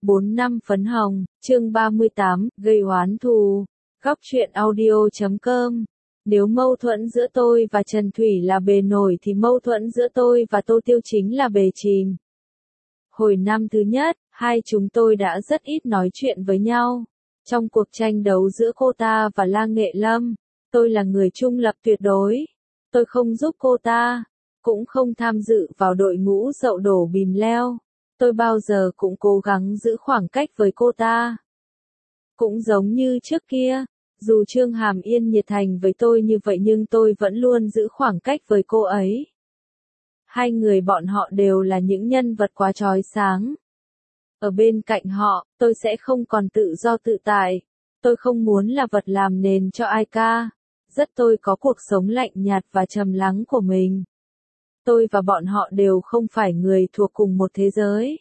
4 năm phấn hồng, chương 38, gây oán thù. Góc truyện audio.com. Nếu mâu thuẫn giữa tôi và Trần Thủy là bề nổi thì mâu thuẫn giữa tôi và Tô Tiêu chính là bề chìm. Hồi năm thứ nhất, hai chúng tôi đã rất ít nói chuyện với nhau. Trong cuộc tranh đấu giữa cô ta và La Nghệ Lâm, tôi là người trung lập tuyệt đối. Tôi không giúp cô ta, cũng không tham dự vào đội ngũ dậu đổ bìm leo. Tôi bao giờ cũng cố gắng giữ khoảng cách với cô ta. Cũng giống như trước kia, dù Trương Hàm Yên nhiệt thành với tôi như vậy nhưng tôi vẫn luôn giữ khoảng cách với cô ấy. Hai người bọn họ đều là những nhân vật quá chói sáng. Ở bên cạnh họ, tôi sẽ không còn tự do tự tại. Tôi không muốn là vật làm nền cho ai cả. Tôi có cuộc sống lạnh nhạt và trầm lắng của mình. Tôi và bọn họ đều không phải người thuộc cùng một thế giới.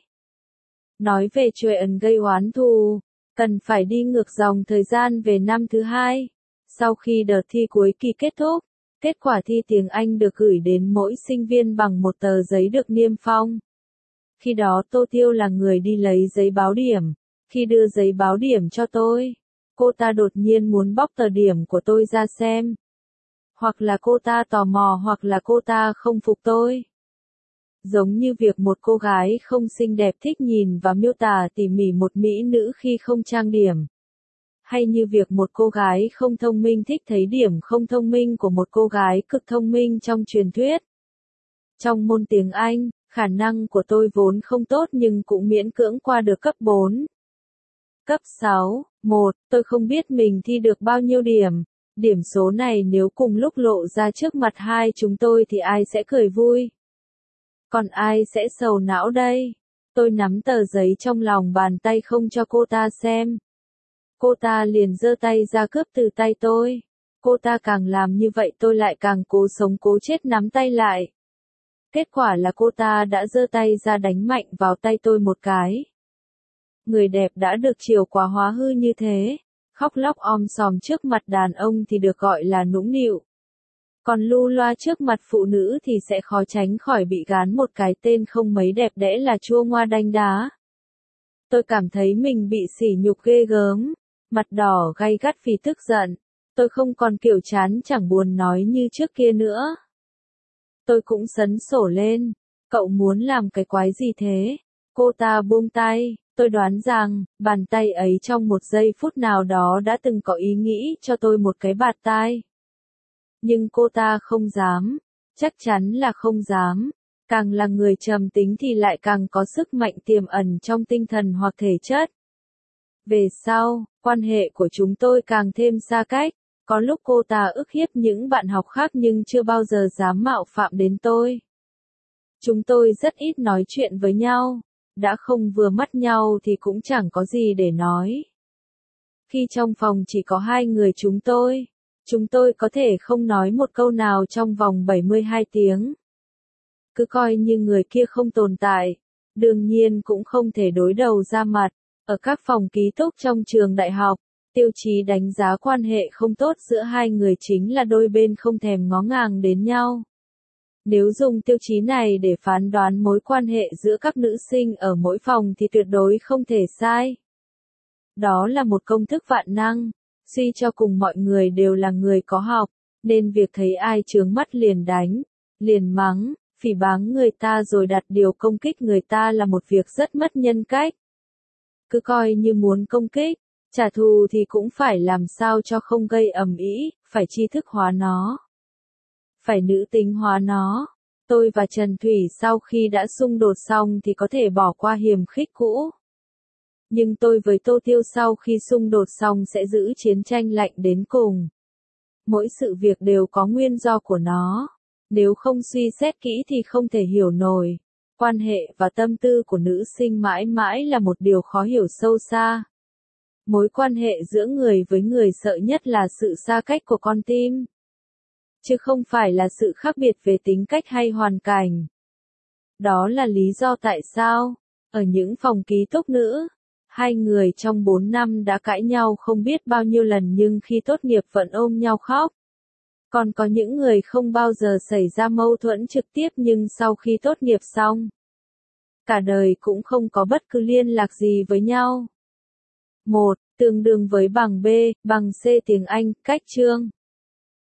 Nói về chuyện gây oán thù, cần phải đi ngược dòng thời gian về năm thứ hai. Sau khi đợt thi cuối kỳ kết thúc, kết quả thi tiếng Anh được gửi đến mỗi sinh viên bằng một tờ giấy được niêm phong. Khi đó Tô Tiêu là người đi lấy giấy báo điểm. Khi đưa giấy báo điểm cho tôi, cô ta đột nhiên muốn bóc tờ điểm của tôi ra xem. Hoặc là cô ta tò mò hoặc là cô ta không phục tôi. Giống như việc một cô gái không xinh đẹp thích nhìn và miêu tả tỉ mỉ một mỹ nữ khi không trang điểm. Hay như việc một cô gái không thông minh thích thấy điểm không thông minh của một cô gái cực thông minh trong truyền thuyết. Trong môn tiếng Anh, khả năng của tôi vốn không tốt nhưng cũng miễn cưỡng qua được cấp 4. Cấp 6, 1, tôi không biết mình thi được bao nhiêu điểm. Điểm số này nếu cùng lúc lộ ra trước mặt hai chúng tôi thì ai sẽ cười vui? Còn ai sẽ sầu não đây? Tôi nắm tờ giấy trong lòng bàn tay không cho cô ta xem. Cô ta liền giơ tay ra cướp từ tay tôi. Cô ta càng làm như vậy tôi lại càng cố sống cố chết nắm tay lại. Kết quả là cô ta đã giơ tay ra đánh mạnh vào tay tôi một cái. Người đẹp đã được chiều quá hóa hư như thế. Khóc lóc om sòm trước mặt đàn ông thì được gọi là nũng nịu. Còn lu loa trước mặt phụ nữ thì sẽ khó tránh khỏi bị gán một cái tên không mấy đẹp đẽ là chua ngoa đanh đá. Tôi cảm thấy mình bị sỉ nhục ghê gớm, mặt đỏ gay gắt vì tức giận. Tôi không còn kiểu chán chẳng buồn nói như trước kia nữa. Tôi cũng sấn sổ lên. Cậu muốn làm cái quái gì thế? Cô ta buông tay. Tôi đoán rằng, bàn tay ấy trong một giây phút nào đó đã từng có ý nghĩ cho tôi một cái bạt tai. Nhưng cô ta không dám. Chắc chắn là không dám. Càng là người trầm tính thì lại càng có sức mạnh tiềm ẩn trong tinh thần hoặc thể chất. Về sau, quan hệ của chúng tôi càng thêm xa cách. Có lúc cô ta ức hiếp những bạn học khác nhưng chưa bao giờ dám mạo phạm đến tôi. Chúng tôi rất ít nói chuyện với nhau. Đã không vừa mắt nhau thì cũng chẳng có gì để nói. Khi trong phòng chỉ có hai người chúng tôi có thể không nói một câu nào trong vòng 72 tiếng. Cứ coi như người kia không tồn tại. Đương nhiên cũng không thể đối đầu ra mặt. Ở các phòng ký túc trong trường đại học, tiêu chí đánh giá quan hệ không tốt giữa hai người chính là đôi bên không thèm ngó ngàng đến nhau. Nếu dùng tiêu chí này để phán đoán mối quan hệ giữa các nữ sinh ở mỗi phòng thì tuyệt đối không thể sai. Đó là một công thức vạn năng, suy cho cùng mọi người đều là người có học, nên việc thấy ai chướng mắt liền đánh, liền mắng, phỉ báng người ta rồi đặt điều công kích người ta là một việc rất mất nhân cách. Cứ coi như muốn công kích, trả thù thì cũng phải làm sao cho không gây ầm ĩ, phải tri thức hóa nó. Phải nữ tính hóa nó. Tôi và Trần Thủy sau khi đã xung đột xong thì có thể bỏ qua hiềm khích cũ. Nhưng tôi với Tô Tiêu sau khi xung đột xong sẽ giữ chiến tranh lạnh đến cùng. Mỗi sự việc đều có nguyên do của nó. Nếu không suy xét kỹ thì không thể hiểu nổi. Quan hệ và tâm tư của nữ sinh mãi mãi là một điều khó hiểu sâu xa. Mối quan hệ giữa người với người sợ nhất là sự xa cách của con tim. Chứ không phải là sự khác biệt về tính cách hay hoàn cảnh. Đó là lý do tại sao, ở những phòng ký túc nữ, hai người trong 4 năm đã cãi nhau không biết bao nhiêu lần nhưng khi tốt nghiệp vẫn ôm nhau khóc. Còn có những người không bao giờ xảy ra mâu thuẫn trực tiếp nhưng sau khi tốt nghiệp xong, cả đời cũng không có bất cứ liên lạc gì với nhau. 1. Tương đương với bằng B, bằng C tiếng Anh, cách chương.